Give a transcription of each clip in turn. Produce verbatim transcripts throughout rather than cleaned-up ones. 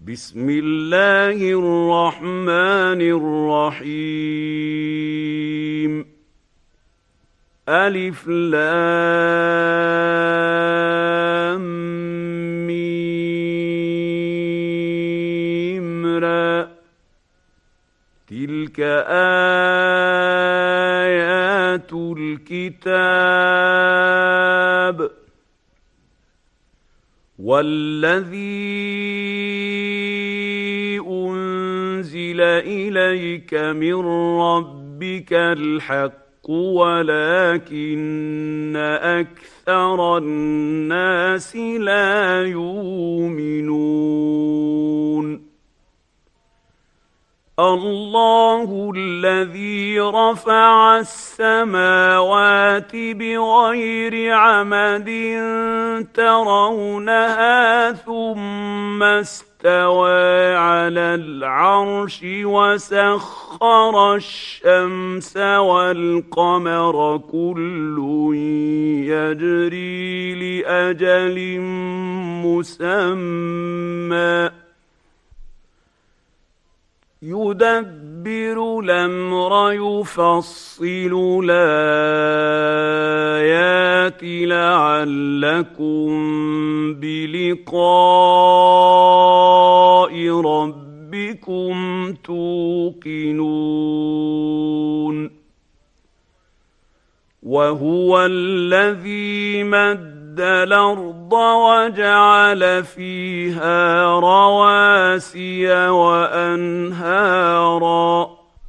بسم الله الرحمن الرحيم. ألف لام ميم را. تلك آيات الكتاب. والذي أنزل إليك من ربك الحق ولكن أكثر الناس لا يؤمنون. الله الذي رفع السماوات بغير عمد ترونها ثم استوى على العرش وسخر الشمس والقمر كل يجري لأجل مسمى يدبر الأمر يفصل الآيات لعلكم بلقاء ربكم توقنون. وهو الذي مد الأرض وجعل فيها رواسي وأنهارا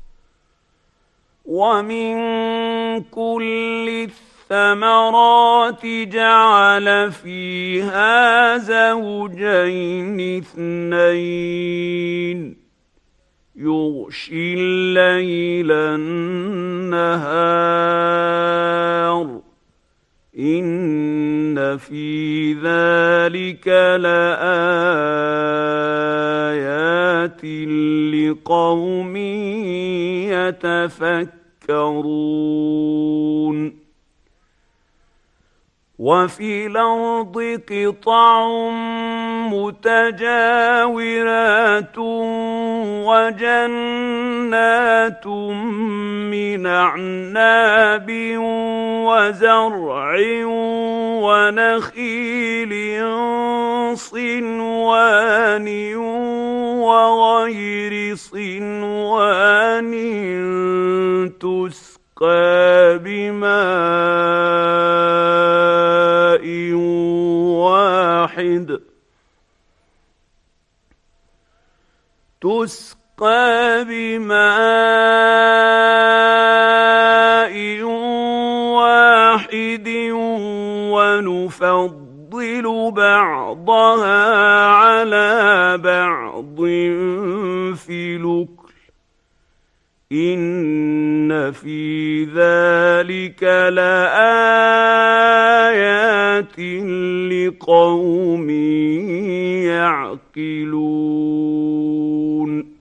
ومن كل الثمرات جعل فيها زوجين اثنين يغشي الليل النهار إن في ذلك لآيات لقوم يتفكرون. وفي الأرض قطع متجاورات وجنات من أعناب وزرع ونخيل صنوان وغير صنوان تسقى بماء واحد تسقى بماء واحد ونفضل بعضها على بعض في الأكل إن في ذلك لآيات لقوم يعقلون.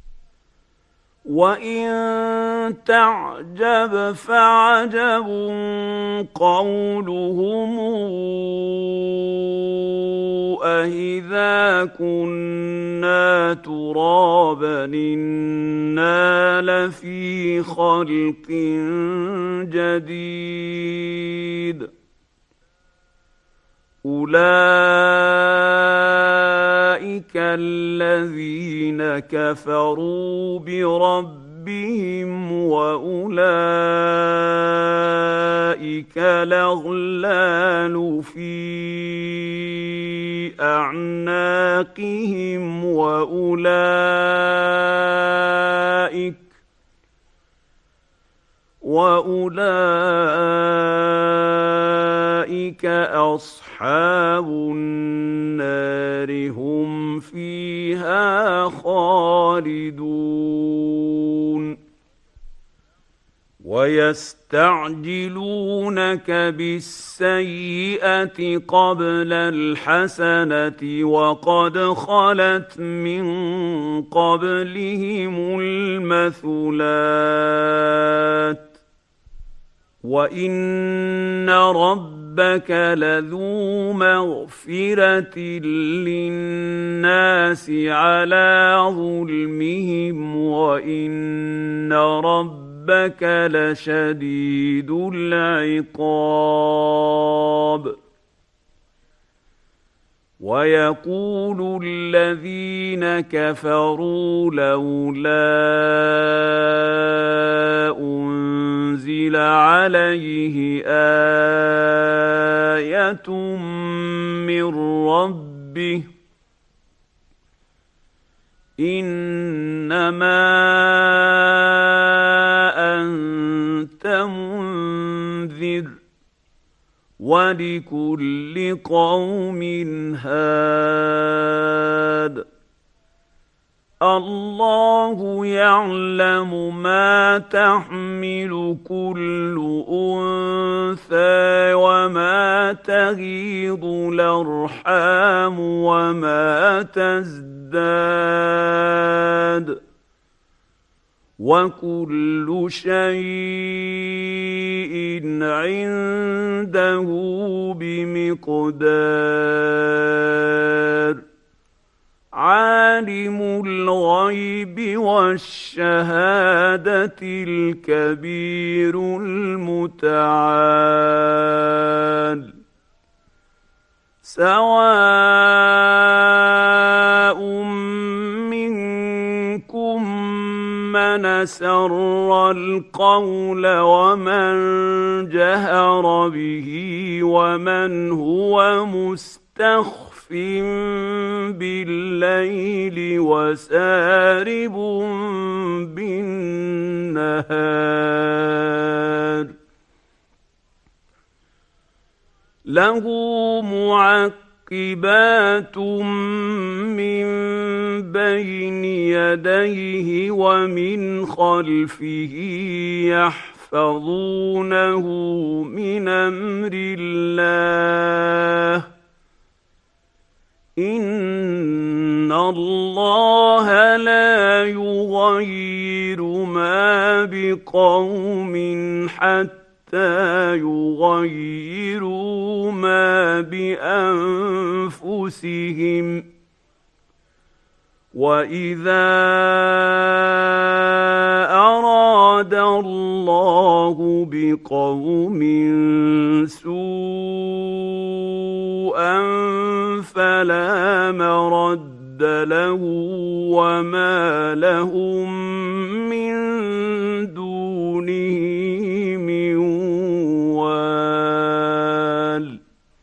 وإن تعجب فعجب قولهم أإذا كنا ترابا إنا لفي خلق جديد أولئك الذين كفروا بربهم وأولئك الأغلال في أعناقهم وأولئك وأولئك أصحاب النار هم فيها خالدون. ويستعجلونك بالسيئة قبل الحسنة وقد خلت من قبلهم المثلات وإن ربك ربك لذو مغفرة للناس على ظلمهم وإن ربك لشديد العقاب. ويقول الذين كفروا لولا أنزل عليه آية من ربه إنما أنت منذر ولكل قوم هاد. الله يعلم ما تحمل كل أنثى وما تغيض الأرحام وما تزداد وكل شيء عنده بمقدار. عالم الغيب والشهادة الكبير المتعال. سواء منكم من أسر القول ومن جهر به ومن هو مستخف بالليل وسارب بالنهار. له معقبات من بين يديه ومن خلفه يحفظونه من أمر الله. إن الله لا يغير ما بقوم حتى يغيروا ما بأنفسهم. وإذا أراد الله بقوم سوءا فلا مرد له وما لهم من دونه من وال.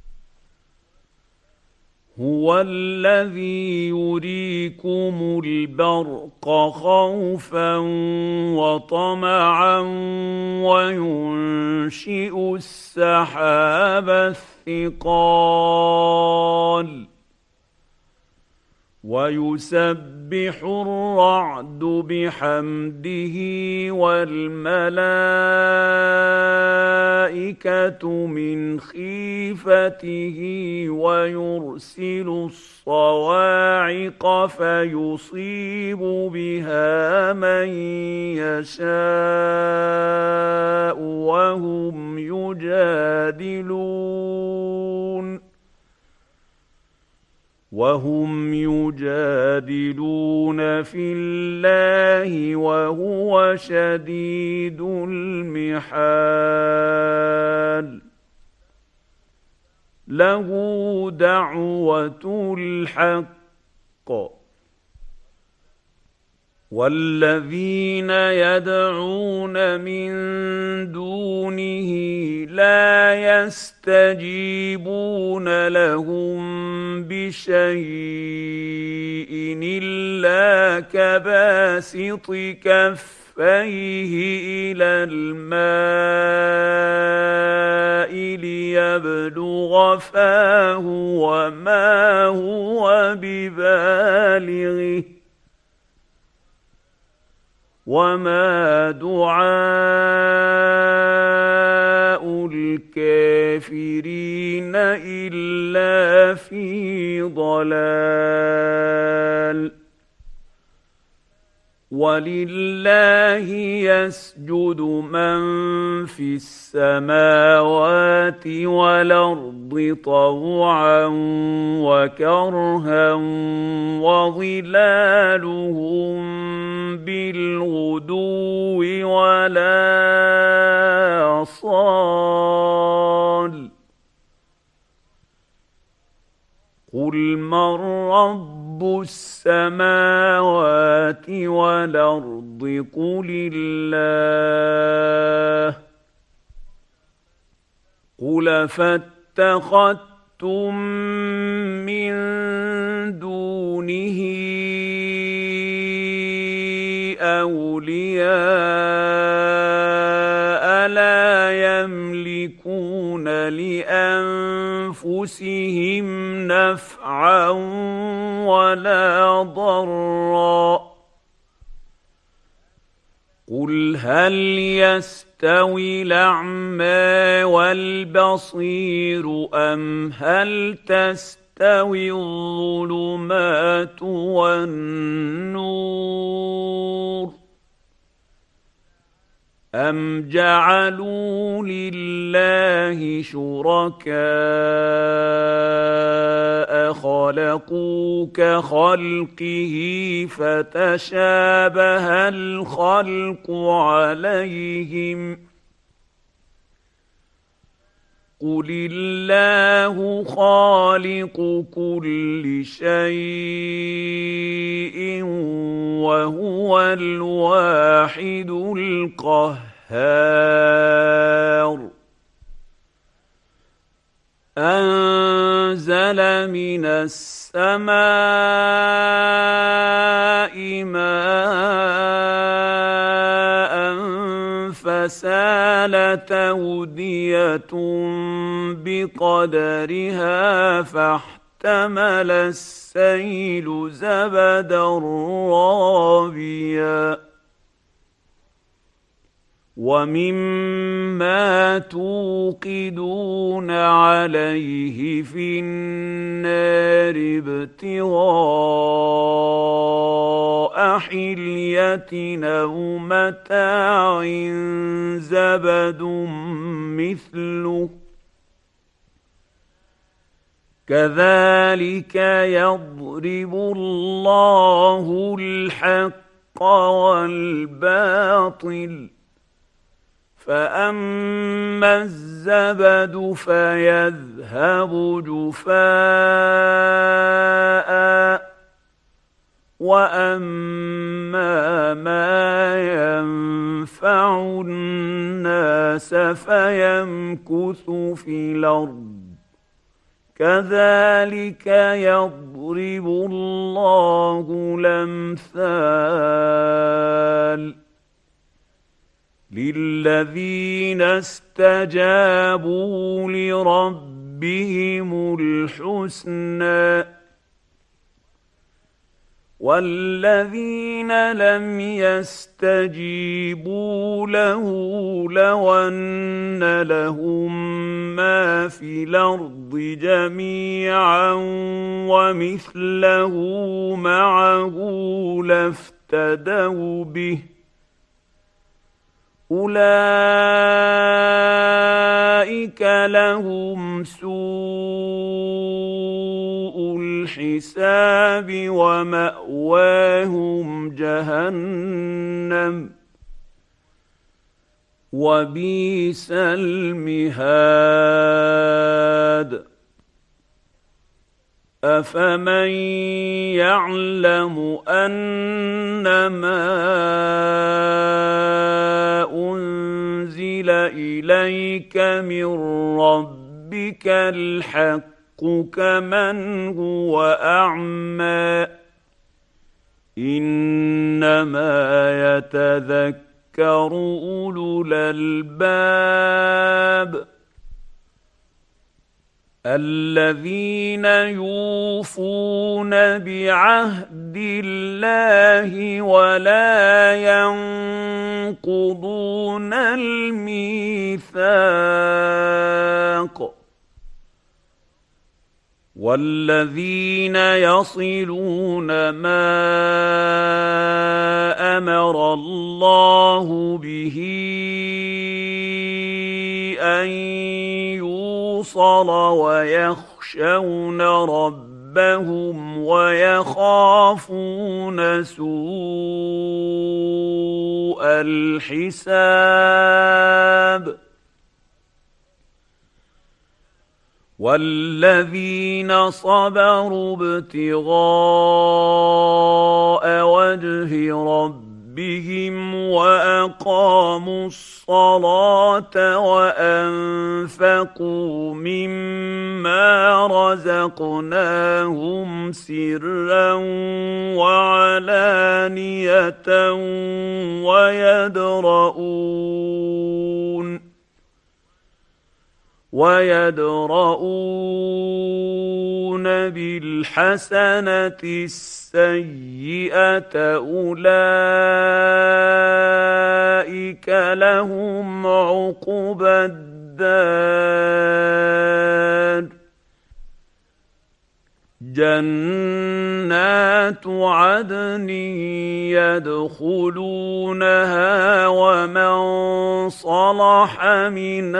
هو الذي يريكم البرق خوفا وطمعا وينشئ السحاب الثقال. ويسبح الرعد بحمده والملائكة من خيفته ويرسل الصواعق فيصيب بها من يشاء وهم يجادلون وهم يجادلون في الله وهو شديد المحال. له دعوة الحق والذين يدعون من دونه لا يستجيبون لهم بشيء إلا كباسط كفيه إلى الماء ليبلغ فاه وما هو ببالغه وما دعاء الكافرين إلا في ضلال. وَلِلَّهِ يَسْجُدُ مَن فِي السَّمَاوَاتِ وَالْأَرْضِ طَوْعًا وَكَرْهًا وَظِلَالُهُم بِالْغُدُوِّ وَالْآصَالِ ۖ قُلْ مَن رَّبُّ السَّمَاوَاتِ وَالْأَرْضِ قُلِ اللَّهُ ۚ قُلْ أَفَاتَّخَذْتُم مِّن دُونِهِ أَوْلِيَاءَ لَا يَمْلِكُونَ لِأَنفُسِهِمْ نَفْعًا وَلَا ضَرًّا ۚ قُلْ هَلْ يَسْتَوِي الْأَعْمَىٰ وَالْبَصِيرُ أَمْ هَلْ تَسْتَوِي الظُّلُمَاتُ وَالنُّورُ أَمْ جَعَلُوا لِلَّهِ شُرَكَاءَ خَلَقُوا كَخَلْقِهِ فَتَشَابَهَ الْخَلْقُ عَلَيْهِمْ ۚ قُلِ اللَّهُ خَالِقُ كُلِّ شَيْءٍ وَهُوَ الْوَاحِدُ الْقَهَّارُ أَنزَلَ مِنَ السَّمَاءِ مَاءً فَسَالَتْ أَوْدِيَةٌ بِقَدَرِهَا فَاحْتَمَلَ السَّيْلُ زَبَدًا رَّابِيًا ۚ وَمِمَّا تُوقِدُونَ عَلَيْهِ فِي النَّارِ ابْتِغَاءَ حِلْيَةٍ أَوْ مَتَاعٍ زَبَدٌ مِّثْلُهُ ۚ كَذَٰلِكَ يَضْرِبُ اللَّهُ الْحَقَّ وَالْبَاطِلَ ۚ فَأَمَّا الزَّبَدُ فَيَذْهَبُ جُفَاءً ۖ وَأَمَّا مَا يَنفَعُ النَّاسَ فَيَمْكُثُ فِي الْأَرْضِ ۚ كَذَٰلِكَ يَضْرِبُ اللَّهُ الْأَمْثَالَ لِلَّذِينَ اسْتَجَابُوا لِرَبِّهِمُ الْحُسْنَىٰ ۚ وَالَّذِينَ لَمْ يَسْتَجِيبُوا لَهُ لَوْ أَنَّ لَهُم مَّا فِي الْأَرْضِ جَمِيعًا وَمِثْلَهُ مَعَهُ لَافْتَدَوْا بِهِ ۚ أُولَٰئِكَ لَهُمْ سُوءُ الْحِسَابِ وَمَأْوَاهُمْ جَهَنَّمُ ۖ وَبِئْسَ الْمِهَادُ أَفَمَن يَعْلَمُ أَنَّمَا أُنزِلَ إِلَيْكَ مِن رَّبِّكَ الْحَقُّ كَمَنْ هُوَ أَعْمَىٰ ۚ إِنَّمَا يَتَذَكَّرُ أُولُو الْأَلْبَابِ الَّذِينَ يُوفُونَ بِعَهْدِ اللَّهِ وَلَا يَنقُضُونَ الْمِيثَاقَ وَالَّذِينَ يَصِلُونَ مَا أَمَرَ امر الله به ان يوصل ويخشون ربهم ويخافون سوء الحساب والذين صبروا ابتغاء وجه ربهم وأقاموا الصلاة وأنفقوا مما رزقناهم سرا وعلانية ويدرؤون ويدرؤون بالحسنة السيئة أولئك لهم عقبى الدار جنات عدن يدخلونها ومن صلح من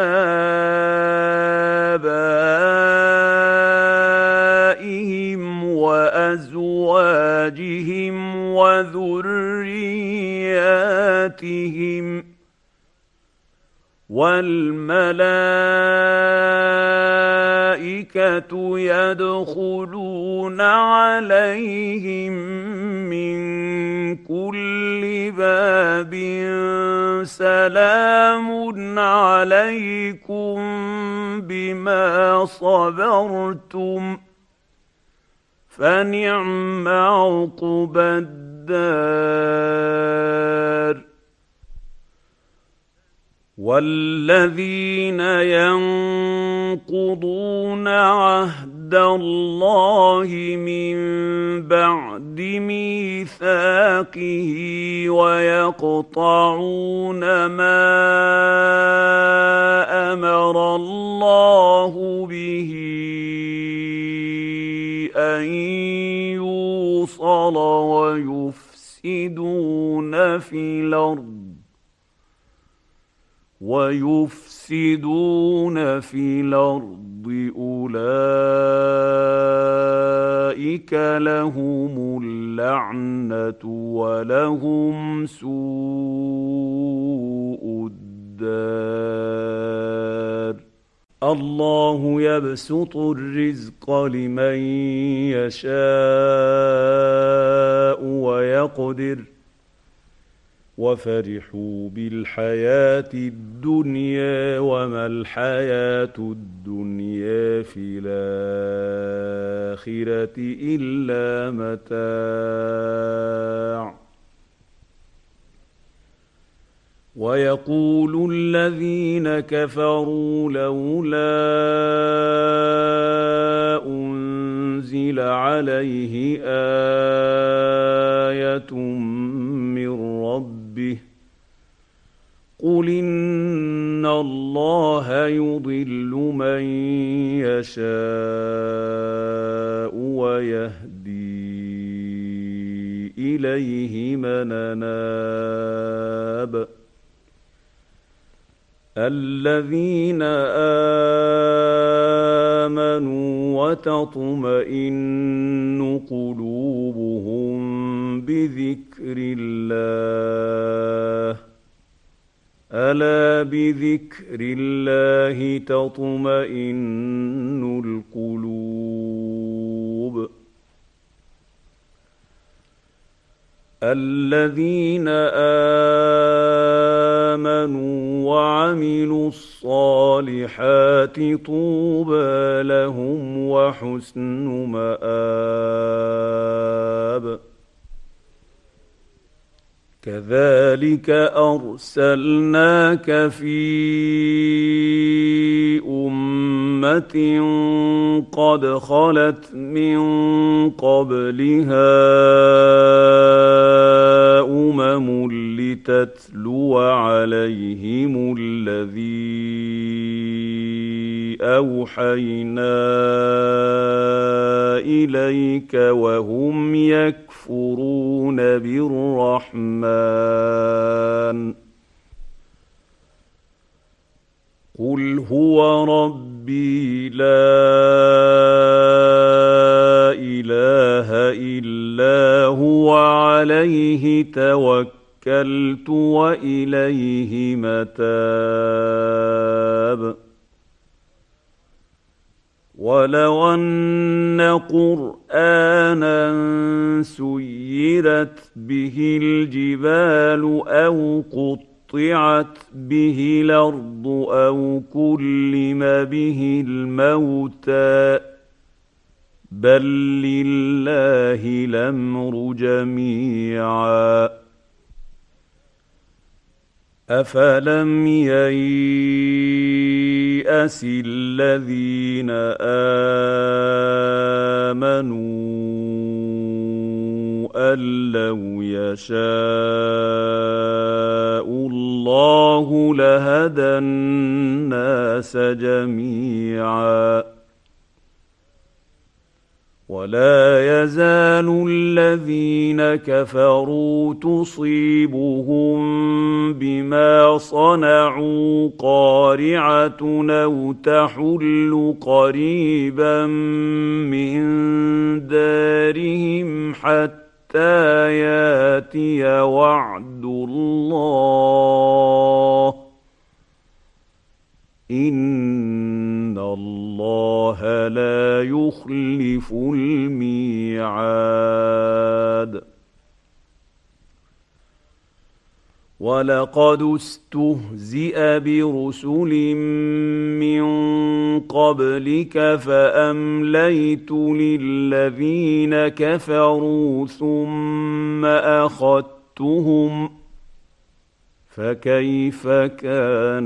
آبائهم وأزواجهم وذرياتهم والملائكة يدخلون عليهم من كل باب سلام عليكم بما صبرتم فنعم عقبى الدار والذين ينقضون عهد الله من بعد ميثاقه ويقطعون ما أمر الله به أن يوصل ويفسدون في الأرض ويفسدون في الأرض أولئك لهم اللعنة ولهم سوء الدار الله يبسط الرزق لمن يشاء ويقدر وفرحوا بالحياة الدنيا وما الحياة الدنيا في الآخرة إلا متاع ويقول الذين كفروا لولا أنزل عليه آية من ربه قل إن الله يضل من يشاء ويهدي إليه من أناب الذين آمنوا وتطمئن قلوبهم بذكر الله ألا بذكر الله تطمئن القلوب الذين آمنوا وعملوا الصالحات طوبى لهم وحسن مآب كذلك أرسلناك في أمة قد خلت من قبلها أمم لتتلو عليهم الذي أوحينا إليك وهم يكفرون يكفرون بالرحمن قل هو ربي لا إله إلا هو عليه توكلت وإليه متاب ولو أن قرآنا سيرت به الجبال أو قطعت به الأرض أو كلم به الموتى بل لله الأمر جميعا أفلم ييأس الذين آمنوا أن لو يشاء الله لهدى الناس جميعا ولا يزال الذين كفروا تصيبهم بما صنعوا قارعة أو تحل قريبا من دارهم حتى ياتي وعد الله إن الله لا يخلف الميعاد ولقد استهزئ برسل من قبلك فأمليت للذين كفروا ثم أخذتهم فكيف كان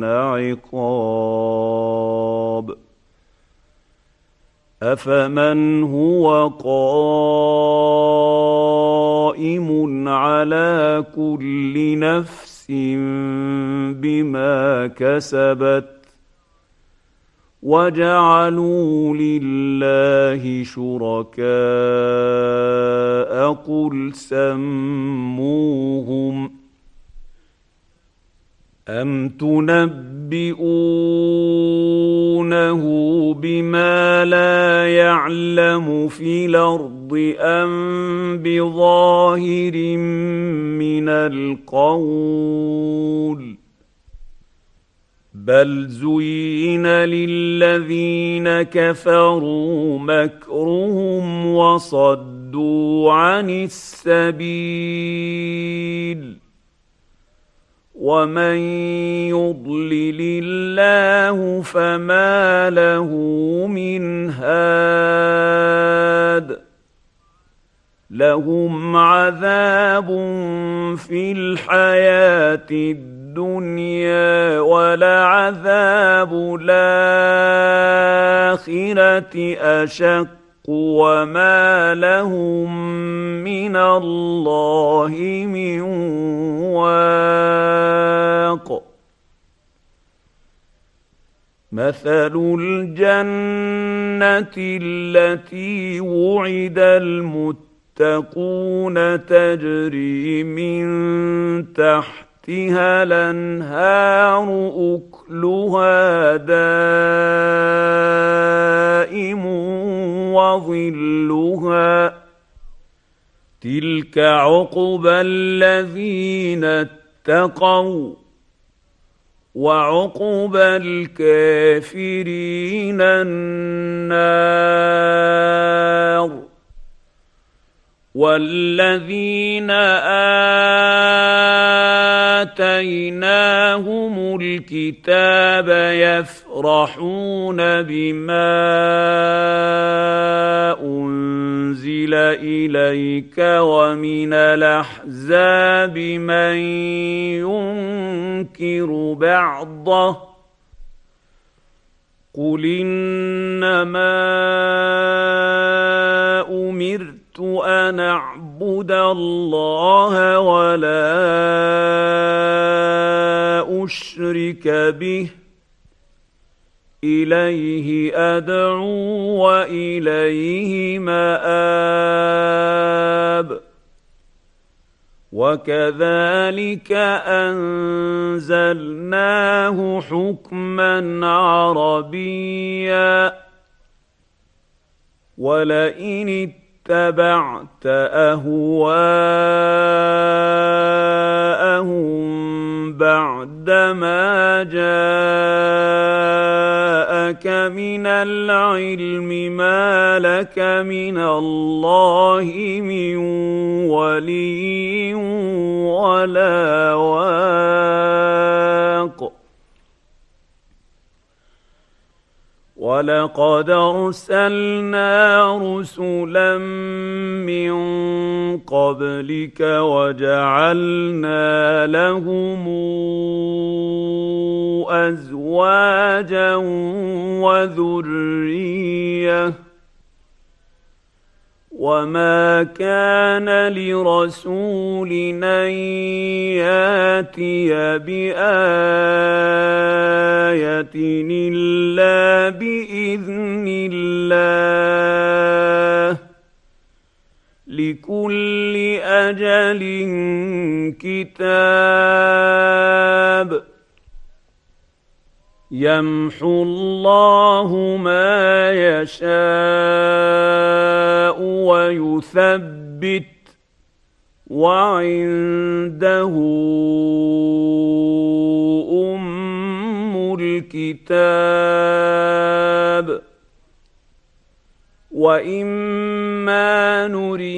عقاب أفمن هو قائم على كل نفس بما كسبت وجعلوا لله شركاء قل سموهم أم تنبئونه بما لا يعلم في الأرض أم بظاهر من القول بل زين للذين كفروا مكرهم وصدوا عن السبيل ومن يضلل الله فما له من هاد لهم عذاب في الحياة الدنيا ولعذاب الآخرة أشق وما لهم من الله من واق مثل الجنة التي وعد المتقون تجري من تحتها الأنهار أكلها دائم وظلها تلك عقبى الذين اتقوا وعقبى الكافرين النار والذين آتيناهم الكتاب يفرحون بما أنزل إليك ومن الأحزاب من ينكر بعضه قل إنما أمرت أن أعبد الله ولا أشرك به إليه أدعو وإليه مآب وكذلك انزلناه حكما عربيا ولئن اتبعت اهواءهم بعدما جاءك من العلم ما لك من الله من ولي ولا واق ولقد أرسلنا رسلا من قبلك وجعلنا لهم أزواجا وذرية وما كان لرسول أن ياتي بآية إلا بإذن الله لكل أجل كتاب يمحو الله ما يشاء ويثبت وعنده أم الكتاب وإما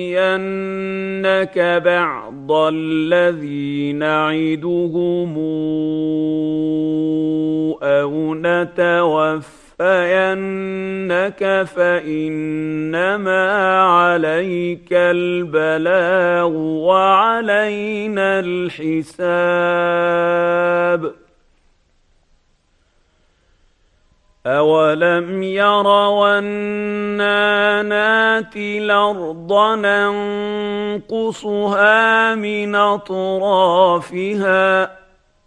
نرينك بعض الذي نعدهم أو نتوفينك فإنما عليك البلاغ وعلينا الحساب أولم يروا أنا ناتي الأرض ننقصها من أطرافها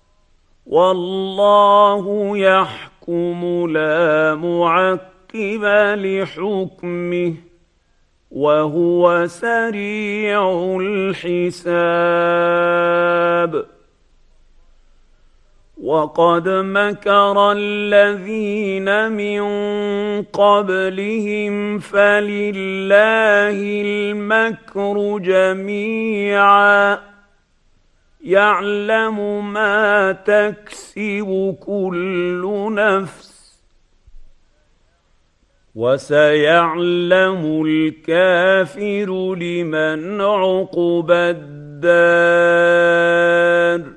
والله يحكم لا معقب لحكمه وهو سريع الحساب وقد مكر الذين من قبلهم فلله المكر جميعا يعلم ما تكسب كل نفس وسيعلم الكافر لمن عقبى الدار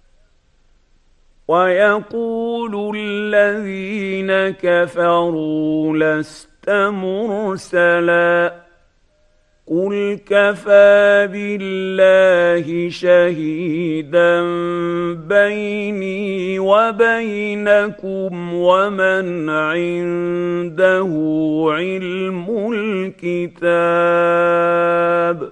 ويقول الذين كفروا لست مرسلا قل كفى بالله شهيدا بيني وبينكم ومن عنده علم الكتاب